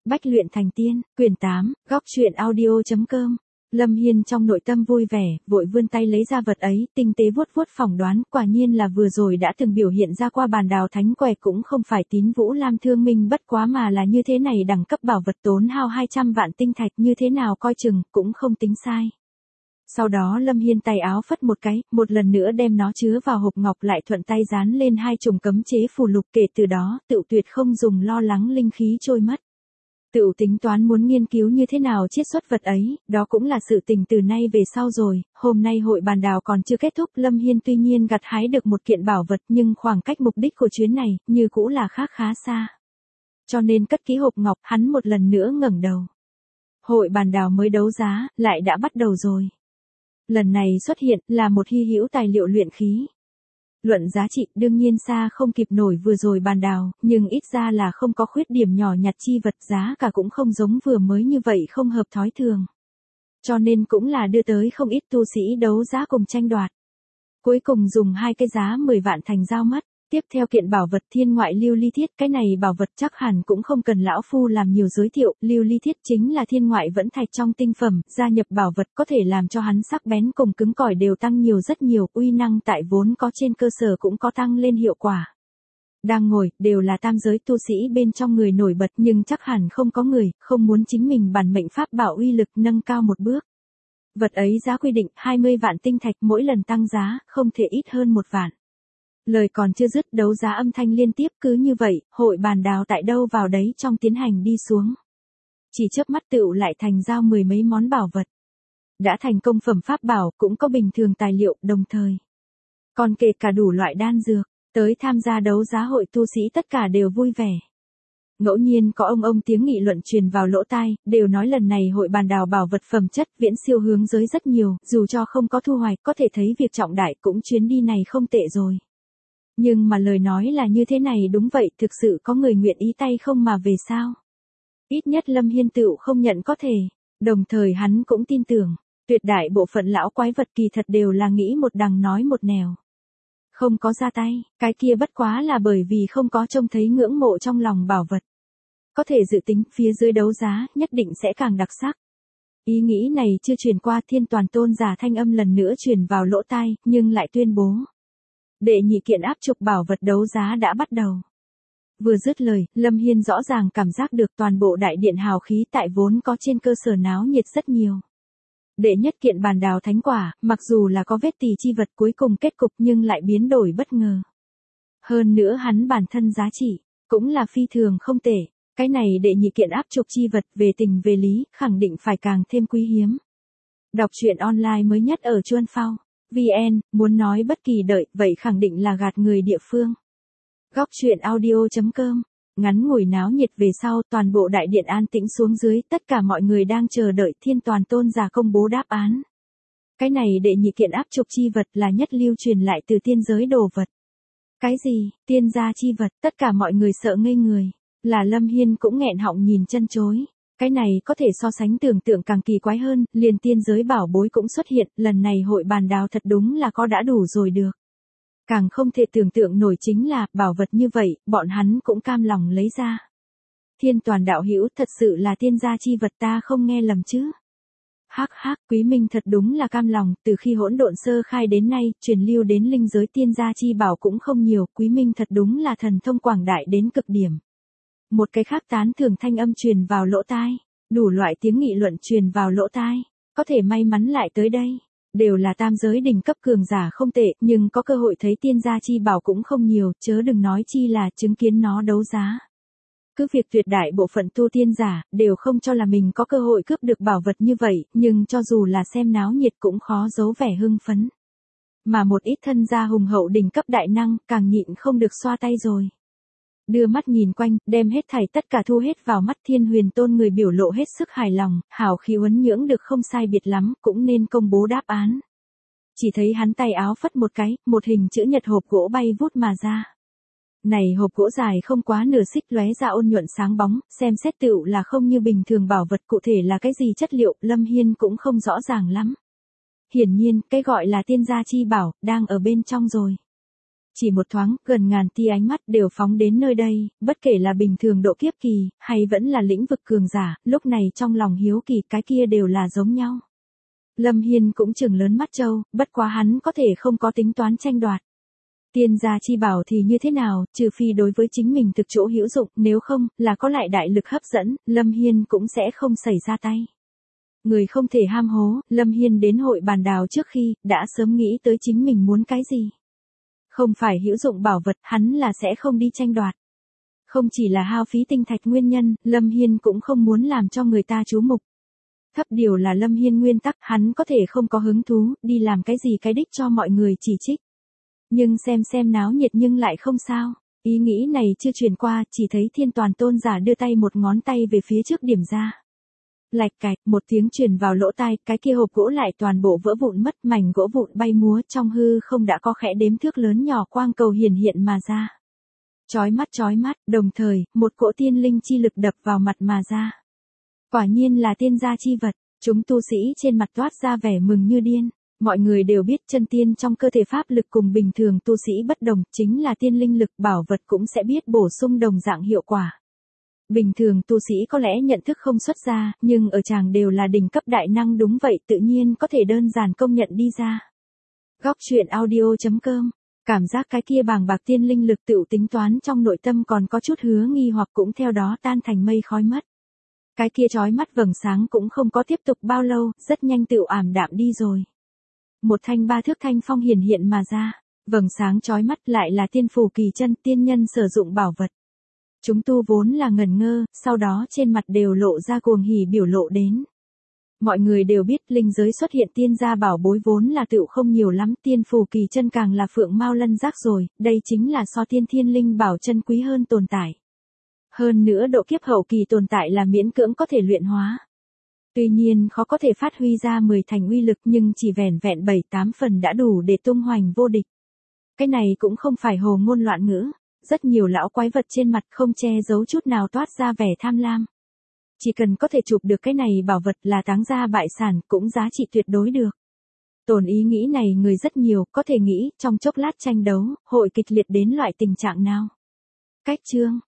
Bách luyện thành tiên, quyển 8, góc truyện audio.com. Lâm Hiên trong nội tâm vui vẻ, vội vươn tay lấy ra vật ấy, tinh tế vuốt vuốt phỏng đoán, quả nhiên là vừa rồi đã từng biểu hiện ra qua bàn đào thánh quẻ, cũng không phải Tín Vũ Lam thương minh bất quá mà là như thế này, đẳng cấp bảo vật tốn hao 200 vạn tinh thạch, như thế nào coi chừng cũng không tính sai. Sau đó Lâm Hiên tay áo phất một cái, một lần nữa đem nó chứa vào hộp ngọc, lại thuận tay dán lên hai chùm cấm chế phù lục, kể từ đó tựu tuyệt không dùng lo lắng linh khí trôi mất. Tựu tính toán muốn nghiên cứu như thế nào chiết xuất vật ấy, đó cũng là sự tình từ nay về sau rồi. Hôm nay hội bàn đào còn chưa kết thúc, Lâm Hiên tuy nhiên gặt hái được một kiện bảo vật, nhưng khoảng cách mục đích của chuyến này như cũ là khá xa. Cho nên cất kỹ hộp ngọc, hắn một lần nữa ngẩng đầu. Hội bàn đào mới đấu giá lại đã bắt đầu rồi. Lần này xuất hiện là một hy hữu tài liệu luyện khí. Luận giá trị đương nhiên xa không kịp nổi vừa rồi bàn đào, nhưng ít ra là không có khuyết điểm nhỏ nhặt chi vật, giá cả cũng không giống vừa mới như vậy không hợp thói thường. Cho nên cũng là đưa tới không ít tu sĩ đấu giá cùng tranh đoạt. Cuối cùng dùng hai cái giá 10 vạn thành giao mất. Tiếp theo kiện bảo vật thiên ngoại lưu ly thiết, cái này bảo vật chắc hẳn cũng không cần lão phu làm nhiều giới thiệu, lưu ly thiết chính là thiên ngoại vẫn thạch trong tinh phẩm, gia nhập bảo vật có thể làm cho hắn sắc bén cùng cứng cỏi đều tăng nhiều rất nhiều, uy năng tại vốn có trên cơ sở cũng có tăng lên hiệu quả. Đang ngồi, đều là tam giới tu sĩ bên trong người nổi bật, nhưng chắc hẳn không có người không muốn chính mình bản mệnh pháp bảo uy lực nâng cao một bước. Vật ấy giá quy định 20 vạn tinh thạch, mỗi lần tăng giá không thể ít hơn 1 vạn. Lời còn chưa dứt, đấu giá âm thanh liên tiếp, cứ như vậy, hội bàn đào tại đâu vào đấy trong tiến hành đi xuống. Chỉ chớp mắt tựu lại thành giao 10 mấy món bảo vật. Đã thành công phẩm pháp bảo, cũng có bình thường tài liệu, đồng thời còn kể cả đủ loại đan dược. Tới tham gia đấu giá hội tu sĩ tất cả đều vui vẻ. Ngẫu nhiên có ông tiếng nghị luận truyền vào lỗ tai, đều nói lần này hội bàn đào bảo vật phẩm chất viễn siêu hướng giới rất nhiều, dù cho không có thu hoạch, có thể thấy việc trọng đại, cũng chuyến đi này không tệ rồi. Nhưng mà lời nói là như thế này, đúng vậy, thực sự có người nguyện ý tay không mà về sao? Ít nhất Lâm Hiên tựu không nhận có thể, đồng thời hắn cũng tin tưởng, tuyệt đại bộ phận lão quái vật kỳ thật đều là nghĩ một đằng nói một nẻo. Không có ra tay, cái kia bất quá là bởi vì không có trông thấy ngưỡng mộ trong lòng bảo vật. Có thể dự tính phía dưới đấu giá nhất định sẽ càng đặc sắc. Ý nghĩ này chưa truyền qua, Thiên Toàn Tôn giả thanh âm lần nữa truyền vào lỗ tai, nhưng lại tuyên bố. Đệ nhị kiện áp trục bảo vật đấu giá đã bắt đầu. Vừa dứt lời, Lâm Hiên rõ ràng cảm giác được toàn bộ đại điện hào khí tại vốn có trên cơ sở náo nhiệt rất nhiều. Đệ nhất kiện bàn đào thánh quả, mặc dù là có vết tì chi vật cuối cùng kết cục nhưng lại biến đổi bất ngờ. Hơn nữa hắn bản thân giá trị, cũng là phi thường không tệ. Cái này đệ nhị kiện áp trục chi vật về tình về lý, khẳng định phải càng thêm quý hiếm. Đọc truyện online mới nhất ở Chuan Phao VN, muốn nói bất kỳ đợi, vậy khẳng định là gạt người địa phương. Góc truyện audio.com. Ngắn ngủi náo nhiệt về sau, toàn bộ đại điện an tĩnh xuống dưới, tất cả mọi người đang chờ đợi Thiên Toàn Tôn giả công bố đáp án. Cái này đệ nhị kiện áp trục chi vật là nhất lưu truyền lại từ tiên giới đồ vật. Cái gì, tiên gia chi vật, tất cả mọi người sợ ngây người, là Lâm Hiên cũng nghẹn họng nhìn chân chối. Cái này có thể so sánh tưởng tượng càng kỳ quái hơn, liền tiên giới bảo bối cũng xuất hiện, lần này hội bàn đào thật đúng là có đã đủ rồi được. Càng không thể tưởng tượng nổi chính là, bảo vật như vậy, bọn hắn cũng cam lòng lấy ra. Thiên Toàn đạo hữu, thật sự là tiên gia chi vật, ta không nghe lầm chứ? Hắc hắc, Quý Minh thật đúng là cam lòng, từ khi hỗn độn sơ khai đến nay, truyền lưu đến linh giới tiên gia chi bảo cũng không nhiều, Quý Minh thật đúng là thần thông quảng đại đến cực điểm. Một cái khác tán thưởng thanh âm truyền vào lỗ tai, đủ loại tiếng nghị luận truyền vào lỗ tai, có thể may mắn lại tới đây, đều là tam giới đỉnh cấp cường giả không tệ, nhưng có cơ hội thấy tiên gia chi bảo cũng không nhiều, chớ đừng nói chi là chứng kiến nó đấu giá. Cứ việc tuyệt đại bộ phận tu tiên giả đều không cho là mình có cơ hội cướp được bảo vật như vậy, nhưng cho dù là xem náo nhiệt cũng khó giấu vẻ hưng phấn. Mà một ít thân gia hùng hậu đỉnh cấp đại năng, càng nhịn không được xoa tay rồi. Đưa mắt nhìn quanh, đem hết thảy tất cả thu hết vào mắt. Thiên Huyền Tôn người biểu lộ hết sức hài lòng, hào khí uốn nhưỡng được không sai biệt lắm, cũng nên công bố đáp án. Chỉ thấy hắn tay áo phất một cái, một hình chữ nhật hộp gỗ bay vút mà ra. Này hộp gỗ dài không quá nửa xích, lóe ra ôn nhuận sáng bóng, xem xét tựu là không như bình thường bảo vật, cụ thể là cái gì chất liệu, Lâm Hiên cũng không rõ ràng lắm. Hiển nhiên, cái gọi là tiên gia chi bảo, đang ở bên trong rồi. Chỉ một thoáng, gần ngàn tia ánh mắt đều phóng đến nơi đây, bất kể là bình thường độ kiếp kỳ, hay vẫn là lĩnh vực cường giả, lúc này trong lòng hiếu kỳ cái kia đều là giống nhau. Lâm Hiên cũng trừng lớn mắt trâu, bất quá hắn có thể không có tính toán tranh đoạt. Tiên gia chi bảo thì như thế nào, trừ phi đối với chính mình thực chỗ hữu dụng, nếu không, là có lại đại lực hấp dẫn, Lâm Hiên cũng sẽ không xảy ra tay. Người không thể ham hố, Lâm Hiên đến hội bàn đào trước khi, đã sớm nghĩ tới chính mình muốn cái gì. Không phải hữu dụng bảo vật, hắn là sẽ không đi tranh đoạt. Không chỉ là hao phí tinh thạch nguyên nhân, Lâm Hiên cũng không muốn làm cho người ta chú mục. Thấp điều là Lâm Hiên nguyên tắc, hắn có thể không có hứng thú, đi làm cái gì cái đích cho mọi người chỉ trích. Nhưng xem náo nhiệt nhưng lại không sao. Ý nghĩ này chưa truyền qua, chỉ thấy Thiên Toàn Tôn giả đưa tay một ngón tay về phía trước điểm ra. Lạch cạch, một tiếng truyền vào lỗ tai, cái kia hộp gỗ lại toàn bộ vỡ vụn mất, mảnh gỗ vụn bay múa trong hư không đã có khẽ đếm thước lớn nhỏ quang cầu hiển hiện mà ra. Chói mắt, đồng thời, một cỗ tiên linh chi lực đập vào mặt mà ra. Quả nhiên là tiên gia chi vật, chúng tu sĩ trên mặt toát ra vẻ mừng như điên. Mọi người đều biết chân tiên trong cơ thể pháp lực cùng bình thường tu sĩ bất đồng, chính là tiên linh lực bảo vật cũng sẽ biết bổ sung đồng dạng hiệu quả. Bình thường tu sĩ có lẽ nhận thức không xuất ra, nhưng ở chàng đều là đỉnh cấp đại năng đúng vậy tự nhiên có thể đơn giản công nhận đi ra. Góc truyện audio.com. Cảm giác cái kia bàng bạc tiên linh lực tựu tính toán trong nội tâm còn có chút hứa nghi hoặc cũng theo đó tan thành mây khói mất. Cái kia chói mắt vầng sáng cũng không có tiếp tục bao lâu, rất nhanh tựu ảm đạm đi rồi. Một thanh ba thước thanh phong hiển hiện mà ra, vầng sáng chói mắt lại là tiên phù kỳ chân tiên nhân sử dụng bảo vật. Chúng tu vốn là ngẩn ngơ, sau đó trên mặt đều lộ ra cuồng hỉ biểu lộ đến. Mọi người đều biết linh giới xuất hiện tiên gia bảo bối vốn là tựu không nhiều lắm, tiên phù kỳ chân càng là phượng mao lân giác rồi, đây chính là so tiên thiên linh bảo chân quý hơn tồn tại. Hơn nữa độ kiếp hậu kỳ tồn tại là miễn cưỡng có thể luyện hóa. Tuy nhiên khó có thể phát huy ra 10 thành uy lực nhưng chỉ vẻn vẹn 7-8 phần đã đủ để tung hoành vô địch. Cái này cũng không phải hồ ngôn loạn ngữ, rất nhiều lão quái vật trên mặt không che giấu chút nào toát ra vẻ tham lam. Chỉ cần có thể chụp được cái này bảo vật là táng gia bại sản cũng giá trị tuyệt đối được. Tổn ý nghĩ này người rất nhiều, có thể nghĩ trong chốc lát tranh đấu, hội kịch liệt đến loại tình trạng nào. Cách chương